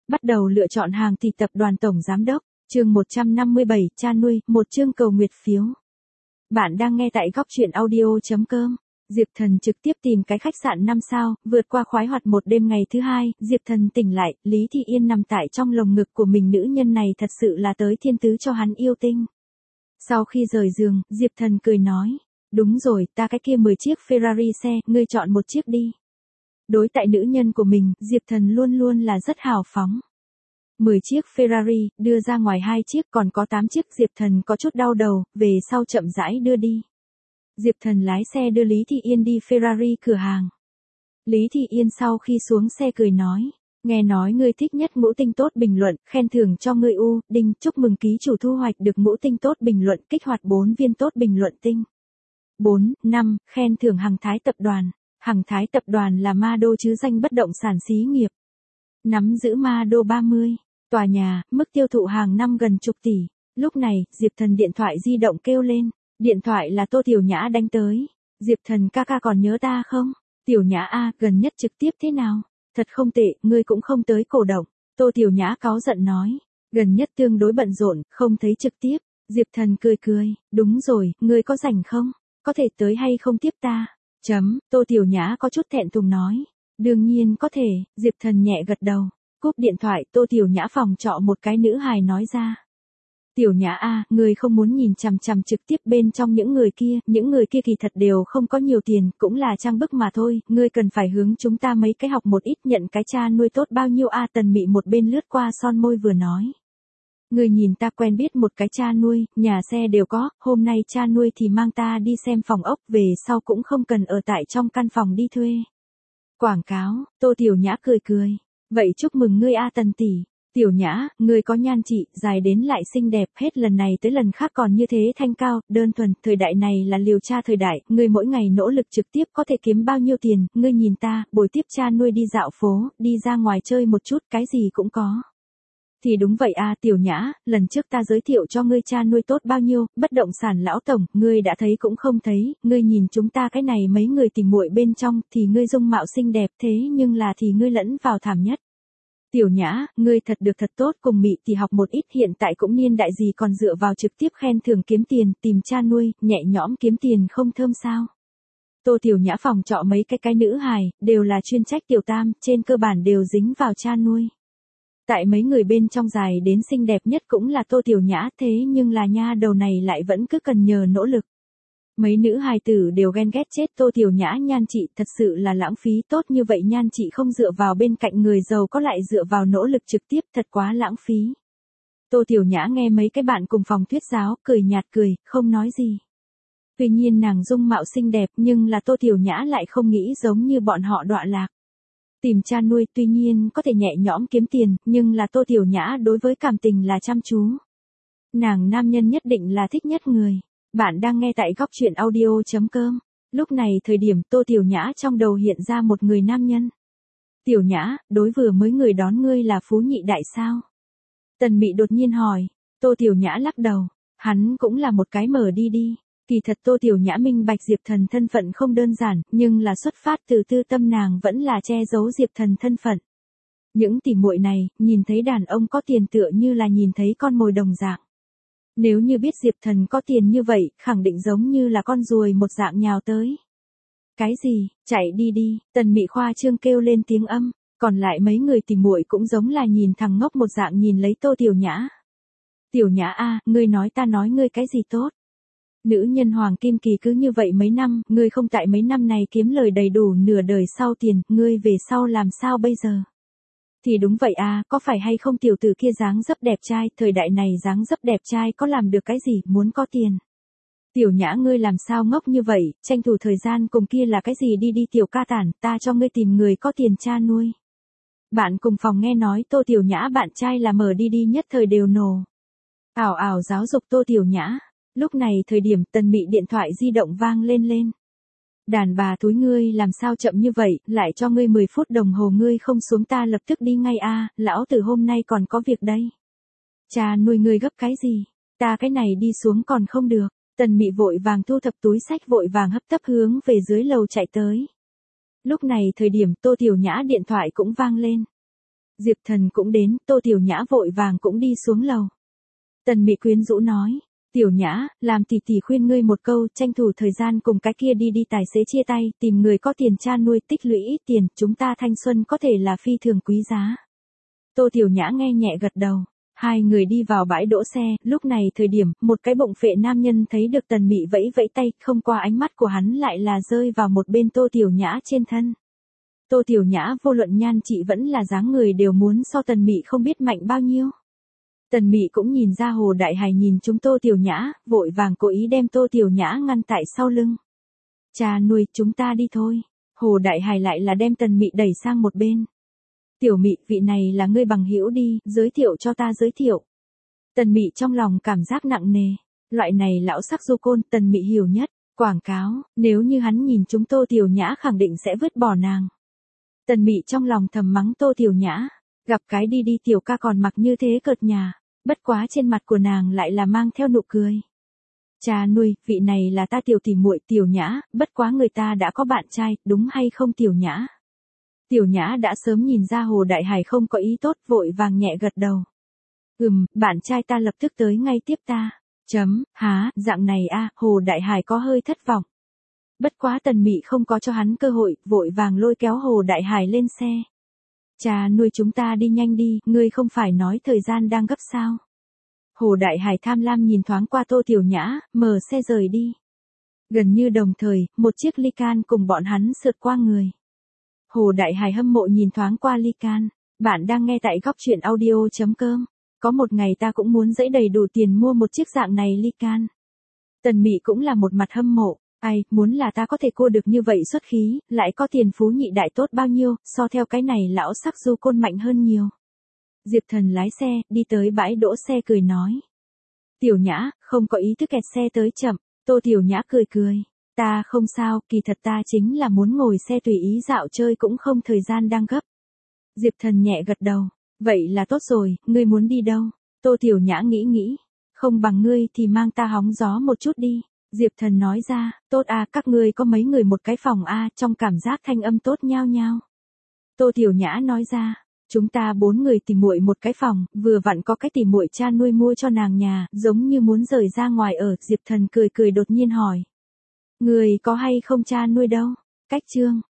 Bắt đầu lựa chọn hàng thì tập đoàn tổng giám đốc, chương 157, cha nuôi, một chương cầu nguyệt phiếu. Bạn đang nghe tại góc truyện audio.com. Diệp Thần trực tiếp tìm cái khách sạn 5 sao, vượt qua khoái hoạt một đêm ngày thứ hai, Diệp Thần tỉnh lại, Lý Thị Yên nằm tại trong lồng ngực của mình, nữ nhân này thật sự là tới thiên tứ cho hắn yêu tinh. Sau khi rời giường, Diệp Thần cười nói, đúng rồi, ta cái kia 10 chiếc Ferrari xe, ngươi chọn một chiếc đi. Đối tại nữ nhân của mình, Diệp Thần luôn luôn là rất hào phóng. 10 chiếc Ferrari, đưa ra ngoài 2 chiếc còn có 8 chiếc, Diệp Thần có chút đau đầu, về sau chậm rãi đưa đi. Diệp Thần lái xe đưa Lý Thị Yên đi Ferrari cửa hàng. Lý Thị Yên sau khi xuống xe cười nói, nghe nói ngươi thích nhất ngũ tinh tốt bình luận, khen thưởng cho ngươi Đinh, chúc mừng ký chủ thu hoạch được ngũ tinh tốt bình luận, kích hoạt 4 viên tốt bình luận tinh. 4, 5, khen thưởng Hằng Thái Tập đoàn. Hằng Thái Tập đoàn là ma đô chứ danh bất động sản xí nghiệp. Nắm giữ ma đô 30 tòa nhà, mức tiêu thụ hàng năm gần chục tỷ. Lúc này, Diệp Thần điện thoại di động kêu lên. Điện thoại là Tô Tiểu Nhã đánh tới. Diệp Thần ca ca còn nhớ ta không? Tiểu Nhã a, gần nhất trực tiếp thế nào? Thật không tệ, ngươi cũng không tới cổ động. Tô Tiểu Nhã cáu giận nói. Gần nhất tương đối bận rộn, không thấy trực tiếp. Diệp Thần cười cười, đúng rồi, ngươi có rảnh không? Có thể tới hay không tiếp ta? Tô Tiểu Nhã có chút thẹn thùng nói. Đương nhiên có thể, Diệp Thần nhẹ gật đầu. Cúp điện thoại, Tô Tiểu Nhã phòng trọ một cái nữ hài nói ra. Tiểu Nhã a, ngươi không muốn nhìn chằm chằm trực tiếp bên trong những người kia kỳ thật đều không có nhiều tiền, cũng là trang bức mà thôi, ngươi cần phải hướng chúng ta mấy cái học một ít, nhận cái cha nuôi tốt bao nhiêu a. Tần Mị một bên lướt qua son môi vừa nói. Ngươi nhìn ta quen biết một cái cha nuôi, nhà xe đều có, hôm nay cha nuôi thì mang ta đi xem phòng ốc, về sau cũng không cần ở tại trong căn phòng đi thuê. Quảng cáo, Tô Tiểu Nhã cười cười. Vậy chúc mừng ngươi a Tần tỷ. Tiểu Nhã, ngươi có nhan trị, dài đến lại xinh đẹp, hết lần này tới lần khác còn như thế thanh cao, đơn thuần, thời đại này là liều cha thời đại, ngươi mỗi ngày nỗ lực trực tiếp có thể kiếm bao nhiêu tiền, ngươi nhìn ta, bồi tiếp cha nuôi đi dạo phố, đi ra ngoài chơi một chút, cái gì cũng có. Thì đúng vậy a Tiểu Nhã, lần trước ta giới thiệu cho ngươi cha nuôi tốt bao nhiêu, bất động sản lão tổng, ngươi đã thấy cũng không thấy, ngươi nhìn chúng ta cái này mấy người tìm muội bên trong, thì ngươi dung mạo xinh đẹp thế nhưng là thì ngươi lẫn vào thảm nhất. Tiểu Nhã, ngươi thật được thật tốt, cùng Mị thì học một ít, hiện tại cũng niên đại gì còn dựa vào trực tiếp khen thưởng kiếm tiền, tìm cha nuôi, nhẹ nhõm kiếm tiền không thơm sao. Tô Tiểu Nhã phòng trọ mấy cái nữ hài, đều là chuyên trách tiểu tam, trên cơ bản đều dính vào cha nuôi. Tại mấy người bên trong dài đến xinh đẹp nhất cũng là Tô Tiểu Nhã, thế nhưng là nha đầu này lại vẫn cứ cần nhờ nỗ lực. Mấy nữ hài tử đều ghen ghét chết Tô Tiểu Nhã nhan trị, thật sự là lãng phí, tốt như vậy nhan trị không dựa vào bên cạnh người giàu có lại dựa vào nỗ lực trực tiếp, thật quá lãng phí. Tô Tiểu Nhã nghe mấy cái bạn cùng phòng thuyết giáo, cười nhạt cười, không nói gì. Tuy nhiên nàng dung mạo xinh đẹp nhưng là Tô Tiểu Nhã lại không nghĩ giống như bọn họ đọa lạc. Tìm cha nuôi tuy nhiên có thể nhẹ nhõm kiếm tiền, nhưng là Tô Tiểu Nhã đối với cảm tình là chăm chú. Nàng nam nhân nhất định là thích nhất người. Bạn đang nghe tại góc truyện audio.com. Lúc này thời điểm Tô Tiểu Nhã trong đầu hiện ra một người nam nhân. Tiểu Nhã, đối vừa mới người đón ngươi là Phú Nhị Đại sao? Tần Mị đột nhiên hỏi. Tô Tiểu Nhã lắc đầu. Hắn cũng là một cái mở đi. Kỳ thật Tô Tiểu Nhã minh bạch Diệp Thần thân phận không đơn giản, nhưng là xuất phát từ tư tâm nàng vẫn là che giấu Diệp Thần thân phận. Những tỉ muội này, nhìn thấy đàn ông có tiền tựa như là nhìn thấy con mồi đồng dạng. Nếu như biết Diệp Thần có tiền như vậy, khẳng định giống như là con ruồi một dạng nhào tới. Cái gì, chạy đi, Tần Mị khoa trương kêu lên tiếng âm, còn lại mấy người tỉ muội cũng giống là nhìn thằng ngốc một dạng nhìn lấy Tô Tiểu Nhã. Tiểu Nhã a, ngươi nói ta nói ngươi cái gì tốt? Nữ nhân Hoàng Kim Kỳ cứ như vậy mấy năm, ngươi không tại mấy năm này kiếm lời đầy đủ nửa đời sau tiền, ngươi về sau làm sao bây giờ? Thì đúng vậy à, có phải hay không tiểu tử kia dáng dấp đẹp trai, thời đại này dáng dấp đẹp trai có làm được cái gì, muốn có tiền. Tiểu Nhã ngươi làm sao ngốc như vậy, tranh thủ thời gian cùng kia là cái gì đi tiểu ca tản, ta cho ngươi tìm người có tiền cha nuôi. Bạn cùng phòng nghe nói Tô Tiểu Nhã bạn trai là mở đi nhất thời đều nổ. Ảo ảo giáo dục Tô Tiểu Nhã. Lúc này thời điểm Tần Mị điện thoại di động vang lên. Đàn bà thúi ngươi làm sao chậm như vậy, lại cho ngươi 10 phút đồng hồ ngươi không xuống ta lập tức đi ngay a, lão tử hôm nay còn có việc đây. Cha nuôi ngươi gấp cái gì, ta cái này đi xuống còn không được. Tần Mị vội vàng thu thập túi sách vội vàng hấp tấp hướng về dưới lầu chạy tới. Lúc này thời điểm Tô Tiểu Nhã điện thoại cũng vang lên. Diệp Thần cũng đến, Tô Tiểu Nhã vội vàng cũng đi xuống lầu. Tần Mị quyến rũ nói, Tiểu Nhã, làm tỷ tỷ khuyên ngươi một câu, tranh thủ thời gian cùng cái kia đi tài xế chia tay, tìm người có tiền cha nuôi, tích lũy ít tiền, chúng ta thanh xuân có thể là phi thường quý giá. Tô Tiểu Nhã nghe nhẹ gật đầu. Hai người đi vào bãi đỗ xe, lúc này thời điểm, một cái bụng phệ nam nhân thấy được Tần Mị vẫy vẫy tay, không qua ánh mắt của hắn lại là rơi vào một bên Tô Tiểu Nhã trên thân. Tô Tiểu Nhã vô luận nhan chị vẫn là dáng người đều muốn so Tần Mị không biết mạnh bao nhiêu. Tần Mị cũng nhìn ra Hồ Đại Hải nhìn chúng Tô Tiểu Nhã, vội vàng cố ý đem Tô Tiểu Nhã ngăn tại sau lưng. Cha nuôi, chúng ta đi thôi. Hồ Đại Hải lại là đem Tần Mị đẩy sang một bên. Tiểu Mị, vị này là ngươi bằng hữu đi, giới thiệu cho ta giới thiệu. Tần Mị trong lòng cảm giác nặng nề. Loại này lão sắc du côn, Tần Mị hiểu nhất. Quảng cáo, nếu như hắn nhìn chúng Tô Tiểu Nhã khẳng định sẽ vứt bỏ nàng. Tần Mị trong lòng thầm mắng Tô Tiểu Nhã. Gặp cái đi tiểu ca còn mặc như thế cợt nhà. Bất quá trên mặt của nàng lại là mang theo nụ cười. Cha nuôi, vị này là ta tiểu tỷ muội Tiểu Nhã, bất quá người ta đã có bạn trai, đúng hay không Tiểu Nhã? Tiểu Nhã đã sớm nhìn ra Hồ Đại Hải không có ý tốt, vội vàng nhẹ gật đầu. Bạn trai ta lập tức tới ngay tiếp ta. Há, dạng này a, Hồ Đại Hải có hơi thất vọng. Bất quá Tần Mị không có cho hắn cơ hội, vội vàng lôi kéo Hồ Đại Hải lên xe. Cha nuôi, chúng ta đi nhanh đi, ngươi không phải nói thời gian đang gấp sao? Hồ Đại Hải tham lam nhìn thoáng qua Tô Tiểu Nhã, mở xe rời đi. Gần như đồng thời, một chiếc ly can cùng bọn hắn sượt qua người. Hồ Đại Hải hâm mộ nhìn thoáng qua ly can. Bạn đang nghe tại góc truyện audio.com. Có một ngày ta cũng muốn dẫy đầy đủ tiền mua một chiếc dạng này ly can. Tần Mị cũng là một mặt hâm mộ. Ai, muốn là ta có thể cua được như vậy xuất khí, lại có tiền phú nhị đại tốt bao nhiêu, so theo cái này lão sắc du côn mạnh hơn nhiều. Diệp Thần lái xe, đi tới bãi đỗ xe cười nói. Tiểu Nhã, không có ý thức kẹt xe tới chậm. Tô Tiểu Nhã cười cười. Ta không sao, kỳ thật ta chính là muốn ngồi xe tùy ý dạo chơi cũng không thời gian đang gấp. Diệp Thần nhẹ gật đầu. Vậy là tốt rồi, ngươi muốn đi đâu? Tô Tiểu Nhã nghĩ. Không bằng ngươi thì mang ta hóng gió một chút đi. Diệp Thần nói ra, tốt à, các ngươi có mấy người một cái phòng a, trong cảm giác thanh âm tốt nhao nhao. Tô Tiểu Nhã nói ra, chúng ta 4 người tìm muội một cái phòng, vừa vặn có cái tìm muội cha nuôi mua cho nàng nhà, giống như muốn rời ra ngoài ở. Diệp Thần cười đột nhiên hỏi. Người có hay không cha nuôi đâu? Cách chương.